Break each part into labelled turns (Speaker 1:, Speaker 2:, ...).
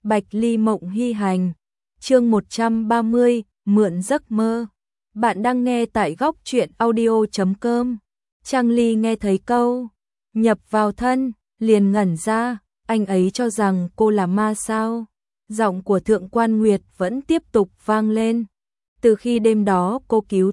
Speaker 1: Bạch Ly mộng hy hành. Chương 130, mượn giấc mơ. Bạn đang nghe tại góc truyện audio.com. Trang Ly nghe thấy câu nhập vào thân, liền ngẩn ra, anh ấy cho rằng cô là ma sao? Giọng của Thượng Quan Nguyệt vẫn tiếp tục vang lên. Từ khi đêm đó cô cứu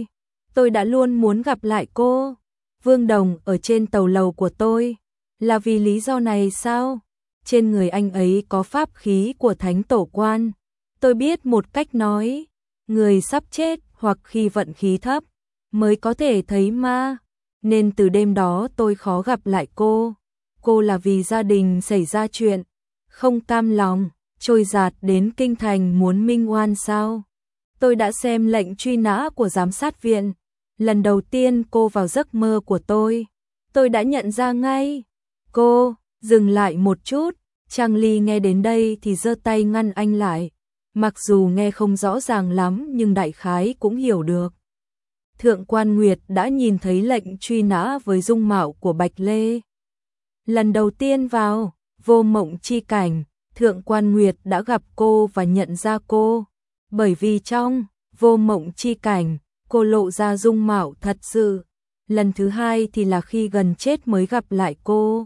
Speaker 1: tôi đã luôn muốn gặp lại cô. Vương Đồng ở trên tàu lầu của tôi, là vì lý do này sao? Trên người anh ấy có pháp khí của Thánh Tổ Quan. Tôi biết một cách nói, người sắp chết hoặc khi vận khí thấp mới có thể thấy ma, nên từ đêm đó tôi khó gặp lại cô. Cô là vì gia đình xảy ra chuyện, không cam lòng, trôi dạt đến kinh thành muốn minh oan sao? Tôi đã xem lệnh truy nã của giám sát viện. Lần đầu tiên cô vào giấc mơ của tôi đã nhận ra ngay. Cô, dừng lại một chút. Trang Ly nghe đến đây thì giơ tay ngăn anh lại. Mặc dù nghe không rõ ràng lắm nhưng đại khái cũng hiểu được. Thượng Quan Nguyệt đã nhìn thấy lệnh truy nã với dung mạo của Bạch Lê. Lần đầu tiên vào vô mộng chi cảnh, Thượng Quan Nguyệt đã gặp cô và nhận ra cô. Bởi vì trong vô mộng chi cảnh, cô lộ ra dung mạo thật sự. Lần thứ hai thì là khi gần chết mới gặp lại cô.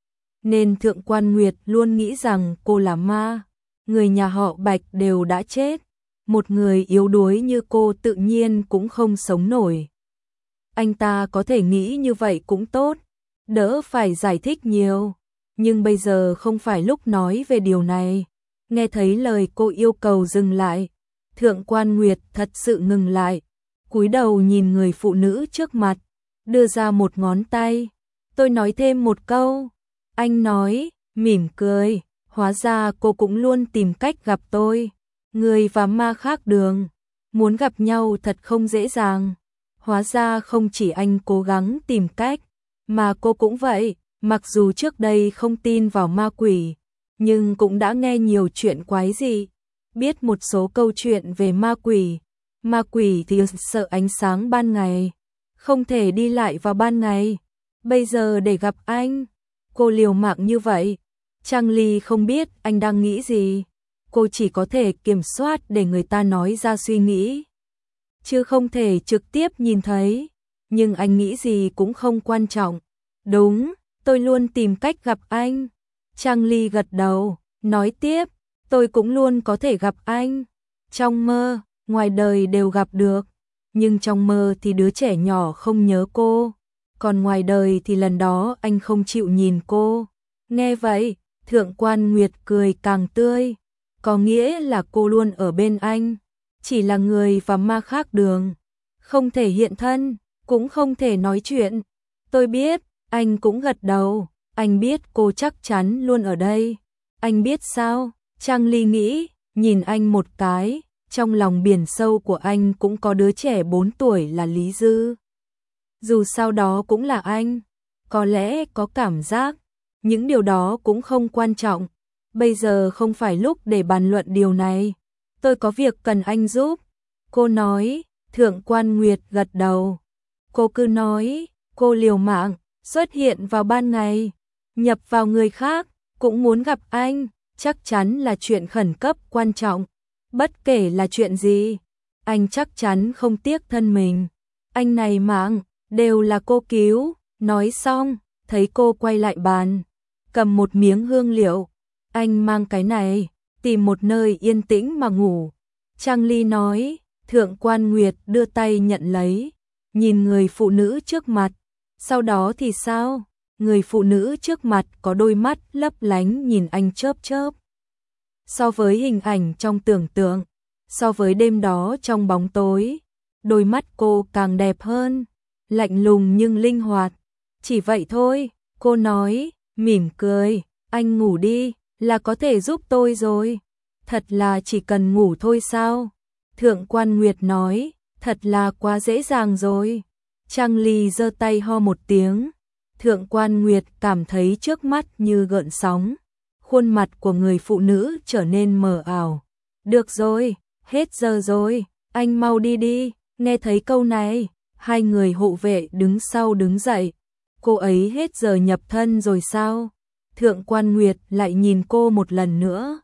Speaker 1: Nên Thượng Quan Nguyệt luôn nghĩ rằng cô là ma. Người nhà họ Bạch đều đã chết. Một người yếu đuối như cô tự nhiên cũng không sống nổi. Anh ta có thể nghĩ như vậy cũng tốt, đỡ phải giải thích nhiều. Nhưng bây giờ không phải lúc nói về điều này. Nghe thấy lời cô yêu cầu dừng lại, Thượng Quan Nguyệt thật sự ngừng lại, cúi đầu nhìn người phụ nữ trước mặt, đưa ra một ngón tay. Tôi nói thêm một câu. Anh nói, mỉm cười, hóa ra cô cũng luôn tìm cách gặp tôi. Người và ma khác đường, muốn gặp nhau thật không dễ dàng. Hóa ra không chỉ anh cố gắng tìm cách, mà cô cũng vậy. Mặc dù trước đây không tin vào ma quỷ, nhưng cũng đã nghe nhiều chuyện quái dị, biết một số câu chuyện về ma quỷ. Ma quỷ thì sợ ánh sáng ban ngày, không thể đi lại vào ban ngày. Bây giờ để gặp anh, cô liều mạng như vậy. Trang Ly không biết anh đang nghĩ gì. Cô chỉ có thể kiểm soát để người ta nói ra suy nghĩ, chứ không thể trực tiếp nhìn thấy. Nhưng anh nghĩ gì cũng không quan trọng. Đúng, tôi luôn tìm cách gặp anh. Trang Ly gật đầu, nói tiếp, tôi cũng luôn có thể gặp anh. Trong mơ, ngoài đời đều gặp được. Nhưng trong mơ thì đứa trẻ nhỏ không nhớ cô. Còn ngoài đời thì lần đó anh không chịu nhìn cô. Nghe vậy, Thượng Quan Nguyệt cười càng tươi. Có nghĩa là cô luôn ở bên anh. Chỉ là người và ma khác đường. Không thể hiện thân, cũng không thể nói chuyện. Tôi biết, anh cũng gật đầu. Anh biết cô chắc chắn luôn ở đây. Anh biết sao? Trang Ly nghĩ, nhìn anh một cái. Trong lòng biển sâu của anh cũng có đứa trẻ 4 tuổi là Lý Dư. Dù sao đó cũng là anh. Có lẽ có cảm giác. Những điều đó cũng không quan trọng. Bây giờ không phải lúc để bàn luận điều này. Tôi có việc cần anh giúp. Cô nói. Thượng Quan Nguyệt gật đầu. Cô cứ nói. Cô liều mạng xuất hiện vào ban ngày, nhập vào người khác, cũng muốn gặp anh. Chắc chắn là chuyện khẩn cấp quan trọng. Bất kể là chuyện gì, anh chắc chắn không tiếc thân mình. Anh này mạng, đều là cô cứu. Nói xong, thấy cô quay lại bàn, cầm một miếng hương liệu. Anh mang cái này, tìm một nơi yên tĩnh mà ngủ. Trang Ly nói. Thượng Quan Nguyệt đưa tay nhận lấy, nhìn người phụ nữ trước mặt. Sau đó thì sao? Người phụ nữ trước mặt có đôi mắt lấp lánh nhìn anh chớp chớp. So với hình ảnh trong tưởng tượng, so với đêm đó trong bóng tối, đôi mắt cô càng đẹp hơn, lạnh lùng nhưng linh hoạt. Chỉ vậy thôi, cô nói, mỉm cười, anh ngủ đi, là có thể giúp tôi rồi. Thật là chỉ cần ngủ thôi sao? Thượng Quan Nguyệt nói, thật là quá dễ dàng rồi. Trang Ly giơ tay ho một tiếng. Thượng Quan Nguyệt cảm thấy trước mắt như gợn sóng. Khuôn mặt của người phụ nữ trở nên mờ ảo. Được rồi, hết giờ rồi, anh mau đi đi. Nghe thấy câu này, hai người hộ vệ đứng sau đứng dậy. Cô ấy hết giờ nhập thân rồi sao? Thượng Quan Nguyệt lại nhìn cô một lần nữa.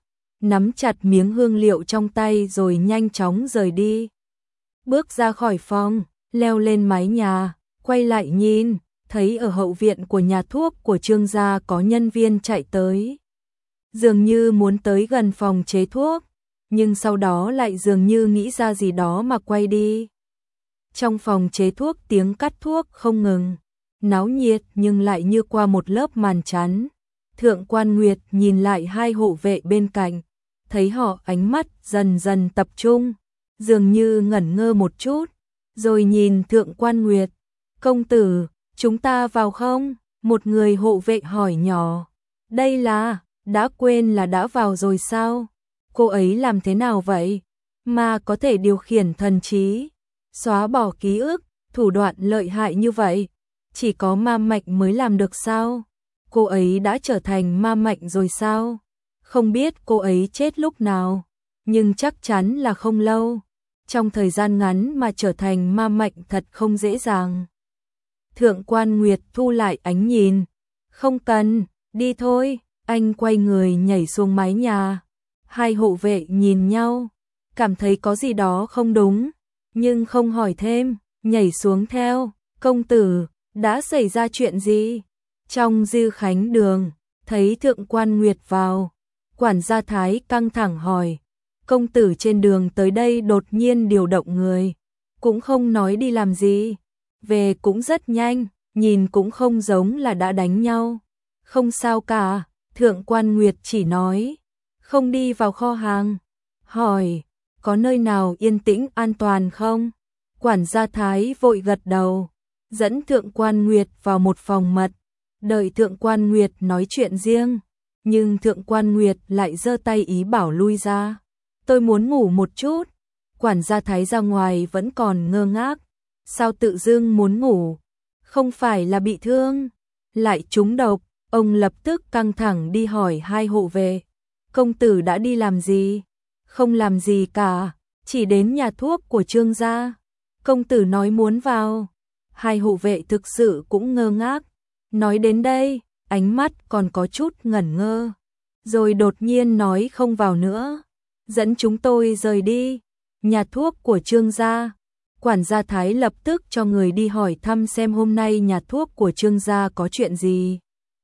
Speaker 1: nắm chặt miếng hương liệu trong tay rồi nhanh chóng rời đi. Bước ra khỏi phòng, leo lên mái nhà, quay lại nhìn, thấy ở hậu viện của nhà thuốc của Trương gia có nhân viên chạy tới. Dường như muốn tới gần phòng chế thuốc, nhưng sau đó lại dường như nghĩ ra gì đó mà quay đi. Trong phòng chế thuốc tiếng cắt thuốc không ngừng, náo nhiệt nhưng lại như qua một lớp màn chắn. Thượng Quan Nguyệt nhìn lại hai hộ vệ bên cạnh, thấy họ ánh mắt dần dần tập trung, dường như ngẩn ngơ một chút, rồi nhìn Thượng Quan Nguyệt, công tử, chúng ta vào không? Một người hộ vệ hỏi nhỏ, đây là, đã quên là đã vào rồi sao? Cô ấy làm thế nào vậy? Mà có thể điều khiển thần trí, xóa bỏ ký ức, thủ đoạn lợi hại như vậy, chỉ có ma mạch mới làm được sao? Cô ấy đã trở thành ma mạch rồi sao? Không biết cô ấy chết lúc nào, nhưng chắc chắn là không lâu. Trong thời gian ngắn mà trở thành ma mạch thật không dễ dàng. Thượng Quan Nguyệt thu lại ánh nhìn, không cần, đi thôi, anh quay người nhảy xuống mái nhà. Hai hộ vệ nhìn nhau, cảm thấy có gì đó không đúng, nhưng không hỏi thêm, nhảy xuống theo. Công tử, đã xảy ra chuyện gì? Trong Dư Khánh Đường, thấy Thượng Quan Nguyệt vào, quản gia Thái căng thẳng hỏi, công tử trên đường tới đây đột nhiên điều động người, cũng không nói đi làm gì, về cũng rất nhanh, nhìn cũng không giống là đã đánh nhau. Không sao cả, Thượng Quan Nguyệt chỉ nói, không đi vào kho hàng, hỏi, có nơi nào yên tĩnh an toàn không? Quản gia Thái vội gật đầu, dẫn Thượng Quan Nguyệt vào một phòng mật, đợi Thượng Quan Nguyệt nói chuyện riêng, nhưng Thượng Quan Nguyệt lại giơ tay ý bảo lui ra. Tôi muốn ngủ một chút. Quản gia Thái ra ngoài vẫn còn ngơ ngác, sao tự dưng muốn ngủ? Không phải là bị thương, lại trúng độc. Ông lập tức căng thẳng đi hỏi hai hộ vệ, công tử đã đi làm gì? Không làm gì cả, chỉ đến nhà thuốc của Trương gia. Công tử nói muốn vào. Hai hộ vệ thực sự cũng ngơ ngác. Nói đến đây, ánh mắt còn có chút ngẩn ngơ, rồi đột nhiên nói không vào nữa. Dẫn chúng tôi rời đi. Nhà thuốc của Trương gia. Quản gia Thái lập tức cho người đi hỏi thăm xem hôm nay nhà thuốc của Trương gia có chuyện gì.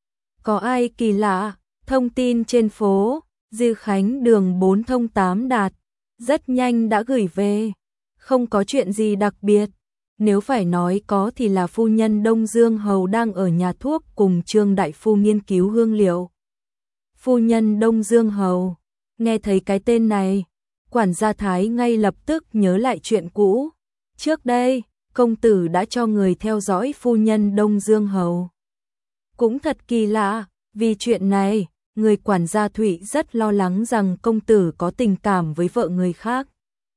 Speaker 1: Có ai kỳ lạ? Thông tin trên phố Dư Khánh Đường 4 thông 8 đạt, rất nhanh đã gửi về. Không có chuyện gì đặc biệt. Nếu phải nói có thì là phu nhân Đông Dương Hầu đang ở nhà thuốc cùng Trương đại phu nghiên cứu hương liệu. Phu nhân Đông Dương Hầu, nghe thấy cái tên này, quản gia Thái ngay lập tức nhớ lại chuyện cũ. Trước đây, công tử đã cho người theo dõi phu nhân Đông Dương Hầu. Cũng thật kỳ lạ, vì chuyện này, người quản gia Thụy rất lo lắng rằng công tử có tình cảm với vợ người khác.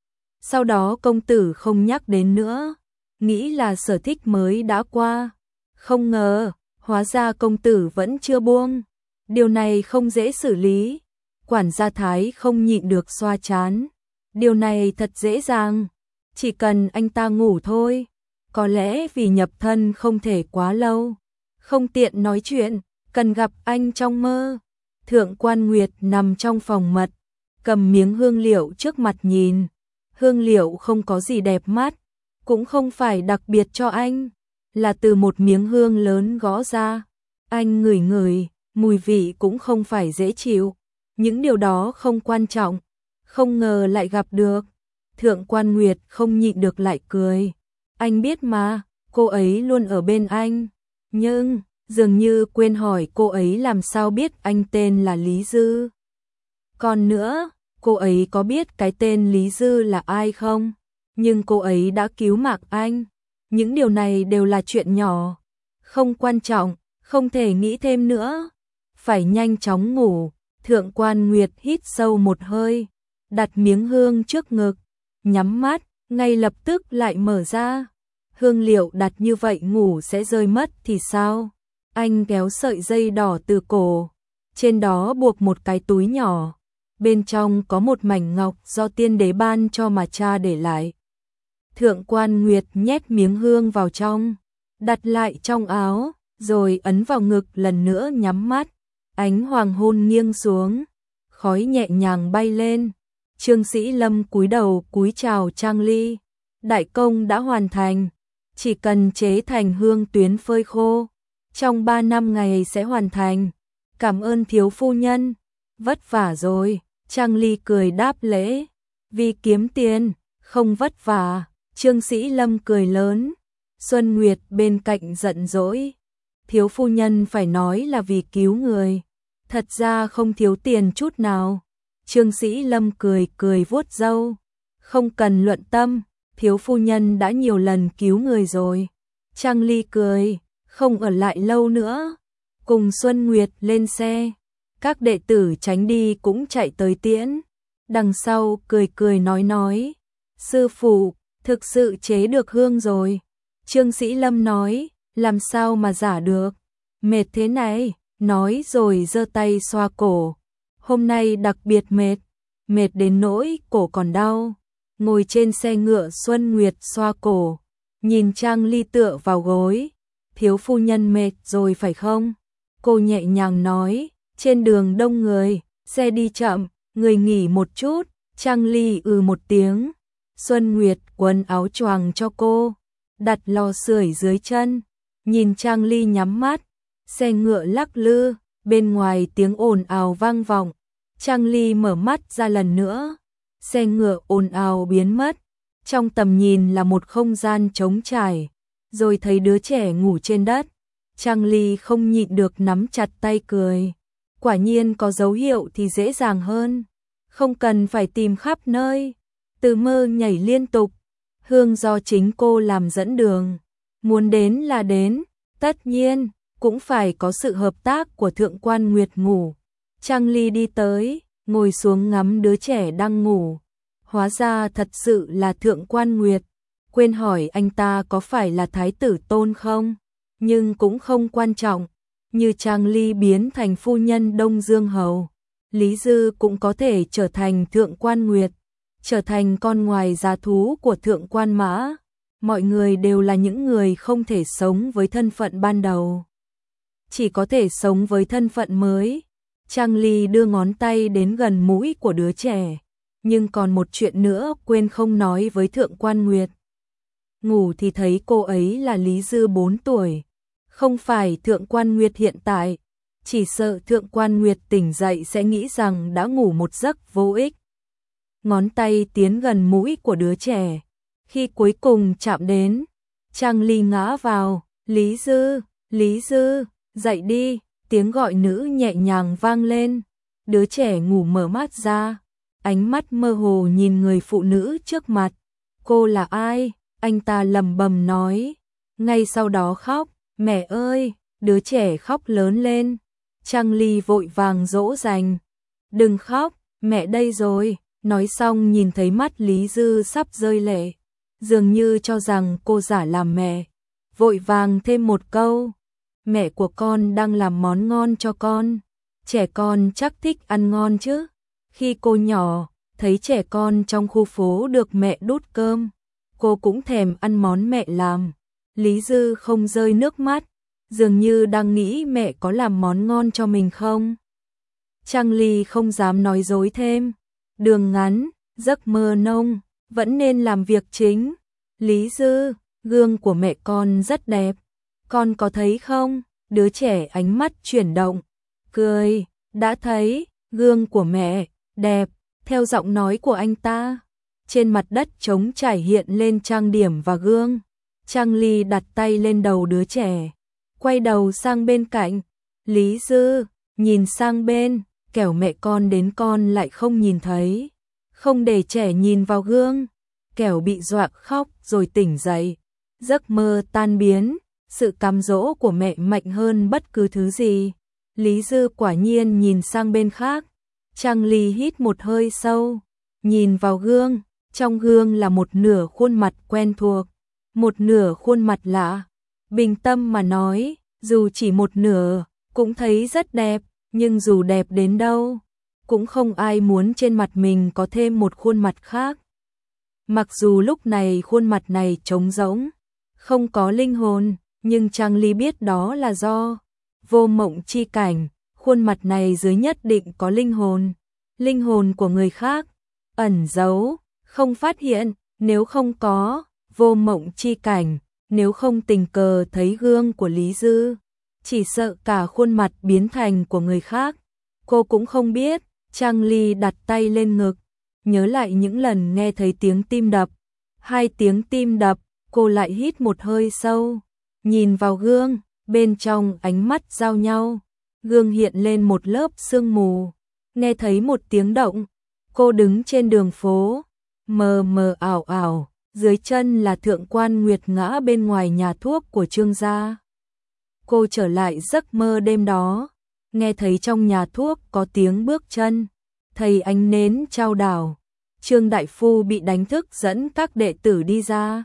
Speaker 1: Sau đó công tử không nhắc đến nữa, nghĩ là sở thích mới đã qua. Không ngờ, hóa ra công tử vẫn chưa buông. Điều này không dễ xử lý. Quản gia Thái không nhịn được xoa trán. Điều này thật dễ dàng, chỉ cần anh ta ngủ thôi. Có lẽ vì nhập thân không thể quá lâu, không tiện nói chuyện, cần gặp anh trong mơ. Thượng Quan Nguyệt nằm trong phòng mật, cầm miếng hương liệu trước mặt nhìn. Hương liệu không có gì đẹp mắt, cũng không phải đặc biệt cho anh, là từ một miếng hương lớn gõ ra. Anh ngửi ngửi, mùi vị cũng không phải dễ chịu. Những điều đó không quan trọng, không ngờ lại gặp được. Thượng Quan Nguyệt không nhịn được lại cười. Anh biết mà, cô ấy luôn ở bên anh. Nhưng, dường như quên hỏi cô ấy làm sao biết anh tên là Lý Dư. Còn nữa, cô ấy có biết cái tên Lý Dư là ai không? Nhưng cô ấy đã cứu mạng anh. Những điều này đều là chuyện nhỏ, không quan trọng, không thể nghĩ thêm nữa. Phải nhanh chóng ngủ. Thượng Quan Nguyệt hít sâu một hơi, đặt miếng hương trước ngực, nhắm mắt, ngay lập tức lại mở ra. Hương liệu đặt như vậy ngủ sẽ rơi mất thì sao? Anh kéo sợi dây đỏ từ cổ, trên đó buộc một cái túi nhỏ, bên trong có một mảnh ngọc do tiên đế ban cho mà cha để lại. Thượng Quan Nguyệt nhét miếng hương vào trong, đặt lại trong áo, rồi ấn vào ngực lần nữa nhắm mắt. Ánh hoàng hôn nghiêng xuống, khói nhẹ nhàng bay lên. Trương Sĩ Lâm cúi đầu cúi chào Trang Ly. Đại công đã hoàn thành, chỉ cần chế thành hương tuyến phơi khô, trong 3 năm ngày sẽ hoàn thành. Cảm ơn thiếu phu nhân, vất vả rồi. Trang Ly cười đáp lễ, vì kiếm tiền, không vất vả. Trương Sĩ Lâm cười lớn. Xuân Nguyệt bên cạnh giận dỗi, thiếu phu nhân phải nói là vì cứu người, thật ra không thiếu tiền chút nào. Trương Sĩ Lâm cười cười vuốt râu, không cần luận tâm, thiếu phu nhân đã nhiều lần cứu người rồi. Trang Ly cười, không ở lại lâu nữa, cùng Xuân Nguyệt lên xe. Các đệ tử tránh đi cũng chạy tới tiễn. Đằng sau cười cười nói, sư phụ, thực sự chế được hương rồi. Trương Sĩ Lâm nói, làm sao mà giả được, mệt thế này, nói rồi giơ tay xoa cổ. Hôm nay đặc biệt mệt đến nỗi cổ còn đau. Ngồi trên xe ngựa Xuân Nguyệt xoa cổ, nhìn Trang Ly tựa vào gối. Thiếu phu nhân mệt rồi phải không? Cô nhẹ nhàng nói, trên đường đông người, xe đi chậm, người nghỉ một chút. Trang Ly một tiếng. Xuân Nguyệt quấn áo choàng cho cô, đặt lò sưởi dưới chân, nhìn Trang Ly nhắm mắt. Xe ngựa lắc lư, bên ngoài tiếng ồn ào vang vọng. Trang Ly mở mắt ra lần nữa, xe ngựa ồn ào biến mất. Trong tầm nhìn là một không gian trống trải, rồi thấy đứa trẻ ngủ trên đất. Trang Ly không nhịn được nắm chặt tay cười. Quả nhiên có dấu hiệu thì dễ dàng hơn, không cần phải tìm khắp nơi. Từ mơ nhảy liên tục, hương do chính cô làm dẫn đường. Muốn đến là đến, tất nhiên cũng phải có sự hợp tác của Thượng quan Nguyệt Ngủ. Trang Ly đi tới, ngồi xuống ngắm đứa trẻ đang ngủ. Hóa ra thật sự là Thượng quan Nguyệt. Quên hỏi anh ta có phải là Thái tử Tôn không? Nhưng cũng không quan trọng. Như Trang Ly biến thành phu nhân Đông Dương Hầu, Lý Dư cũng có thể trở thành Thượng quan Nguyệt, trở thành con ngoài giá thú của Thượng quan Mã. Mọi người đều là những người không thể sống với thân phận ban đầu, chỉ có thể sống với thân phận mới. Trang Ly đưa ngón tay đến gần mũi của đứa trẻ, nhưng còn một chuyện nữa quên không nói với Thượng quan Nguyệt. Ngủ thì thấy cô ấy là Lý Dư 4 tuổi, không phải Thượng quan Nguyệt hiện tại. Chỉ sợ Thượng quan Nguyệt tỉnh dậy sẽ nghĩ rằng đã ngủ một giấc vô ích. Ngón tay tiến gần mũi của đứa trẻ, khi cuối cùng chạm đến, Trang Ly ngã vào. Lý Dư, Lý Dư, dậy đi. Tiếng gọi nữ nhẹ nhàng vang lên. Đứa trẻ ngủ mở mắt ra, ánh mắt mơ hồ nhìn người phụ nữ trước mặt. Cô là ai? Anh ta lẩm bẩm nói. Ngay sau đó khóc. Mẹ ơi! Đứa trẻ khóc lớn lên. Trang Ly vội vàng dỗ dành. Đừng khóc, mẹ đây rồi. Nói xong nhìn thấy mắt Lý Dư sắp rơi lệ, dường như cho rằng cô giả làm mẹ. Vội vàng thêm một câu. Mẹ của con đang làm món ngon cho con. Trẻ con chắc thích ăn ngon chứ. Khi cô nhỏ, thấy trẻ con trong khu phố được mẹ đút cơm, cô cũng thèm ăn món mẹ làm. Lý Dư không rơi nước mắt, dường như đang nghĩ mẹ có làm món ngon cho mình không. Trang Ly không dám nói dối thêm. Đường ngắn, giấc mơ nông, vẫn nên làm việc chính. Lý Dư, gương của mẹ con rất đẹp. Con có thấy không? Đứa trẻ ánh mắt chuyển động, cười. Đã thấy, gương của mẹ, đẹp. Theo giọng nói của anh ta, trên mặt đất trống trải hiện lên trang điểm và gương. Trang Ly đặt tay lên đầu đứa trẻ, quay đầu sang bên cạnh. Lý Dư, nhìn sang bên, kẻo mẹ con đến con lại không nhìn thấy. Không để trẻ nhìn vào gương, kẻo bị dọa khóc rồi tỉnh dậy. Giấc mơ tan biến, sự cám dỗ của mẹ mạnh hơn bất cứ thứ gì. Lý Dư quả nhiên nhìn sang bên khác. Trang Ly hít một hơi sâu, nhìn vào gương. Trong gương là một nửa khuôn mặt quen thuộc, một nửa khuôn mặt lạ. Bình tâm mà nói, dù chỉ một nửa, cũng thấy rất đẹp. Nhưng dù đẹp đến đâu, cũng không ai muốn trên mặt mình có thêm một khuôn mặt khác. Mặc dù lúc này khuôn mặt này trống rỗng, không có linh hồn, nhưng Trang Ly biết đó là do vô mộng chi cảnh, khuôn mặt này dưới nhất định có linh hồn. linh hồn của người khác, ẩn giấu, không phát hiện, nếu không có, vô mộng chi cảnh, nếu không tình cờ thấy gương của Lý Dư, chỉ sợ cả khuôn mặt biến thành của người khác. Cô cũng không biết. Trang Ly đặt tay lên ngực, nhớ lại những lần nghe thấy tiếng tim đập. 2 tiếng tim đập, cô lại hít một hơi sâu, nhìn vào gương, bên trong ánh mắt giao nhau. Gương hiện lên một lớp sương mù, nghe thấy một tiếng động. Cô đứng trên đường phố, mờ mờ ảo ảo, dưới chân là Thượng Quan Nguyệt ngã bên ngoài nhà thuốc của Trương gia. Cô trở lại giấc mơ đêm đó, nghe thấy trong nhà thuốc có tiếng bước chân, thấy ánh nến trao đảo. Trương đại phu bị đánh thức dẫn các đệ tử đi ra.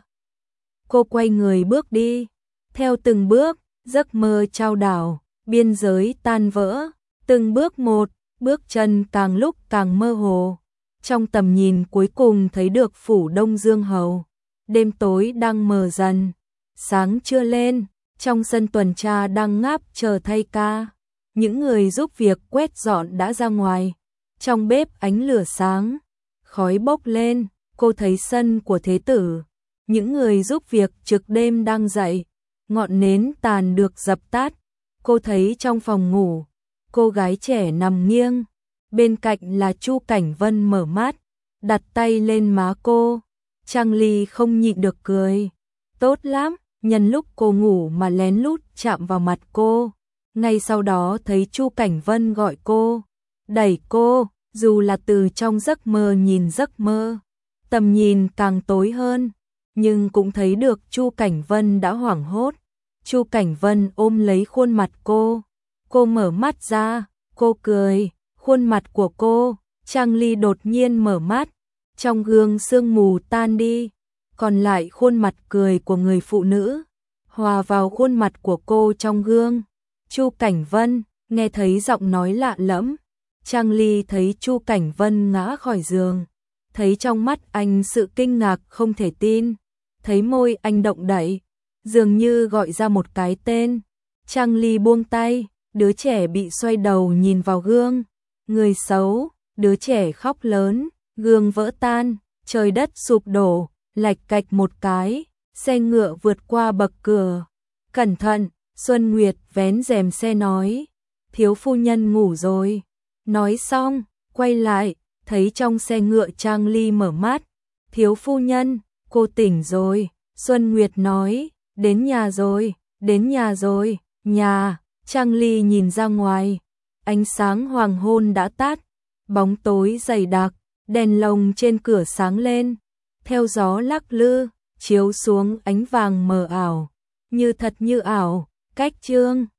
Speaker 1: Cô quay người bước đi, theo từng bước, giấc mơ trao đảo, biên giới tan vỡ, từng bước một, bước chân càng lúc càng mơ hồ. Trong tầm nhìn cuối cùng thấy được phủ Đông Dương Hầu. Đêm tối đang mờ dần, sáng chưa lên, trong sân tuần tra đang ngáp chờ thay ca. Những người giúp việc quét dọn đã ra ngoài. Trong bếp ánh lửa sáng, khói bốc lên, cô thấy sân của thế tử. Những người giúp việc trực đêm đang dậy, ngọn nến tàn được dập tắt. Cô thấy trong phòng ngủ, cô gái trẻ nằm nghiêng, bên cạnh là Chu Cảnh Vân mở mắt, đặt tay lên má cô. Trang Ly không nhịn được cười. Tốt lắm, nhân lúc cô ngủ mà lén lút chạm vào mặt cô. Ngay sau đó thấy Chu Cảnh Vân gọi cô, đẩy cô, dù là từ trong giấc mơ nhìn giấc mơ. Tầm nhìn càng tối hơn, nhưng cũng thấy được Chu Cảnh Vân đã hoảng hốt. Chu Cảnh Vân ôm lấy khuôn mặt cô. Cô mở mắt ra, cô cười, khuôn mặt của cô. Trang Ly đột nhiên mở mắt, trong gương sương mù tan đi, còn lại khuôn mặt cười của người phụ nữ, hòa vào khuôn mặt của cô trong gương. Chu Cảnh Vân, nghe thấy giọng nói lạ lẫm. Trang Ly thấy Chu Cảnh Vân ngã khỏi giường, thấy trong mắt anh sự kinh ngạc không thể tin, thấy môi anh động đậy, dường như gọi ra một cái tên. Trang Ly buông tay, đứa trẻ bị xoay đầu nhìn vào gương. Người xấu, đứa trẻ khóc lớn, gương vỡ tan, trời đất sụp đổ, lạch cạch một cái, xe ngựa vượt qua bậc cửa. Cẩn thận, Xuân Nguyệt vén rèm xe nói, thiếu phu nhân ngủ rồi. Nói xong, quay lại, thấy trong xe ngựa Trang Ly mở mắt. Thiếu phu nhân, cô tỉnh rồi. Xuân Nguyệt nói, đến nhà rồi, đến nhà rồi, nhà. Trang Ly nhìn ra ngoài, ánh sáng hoàng hôn đã tắt, bóng tối dày đặc, đèn lồng trên cửa sáng lên, theo gió lắc lư, chiếu xuống ánh vàng mờ ảo, như thật như ảo. Cách chương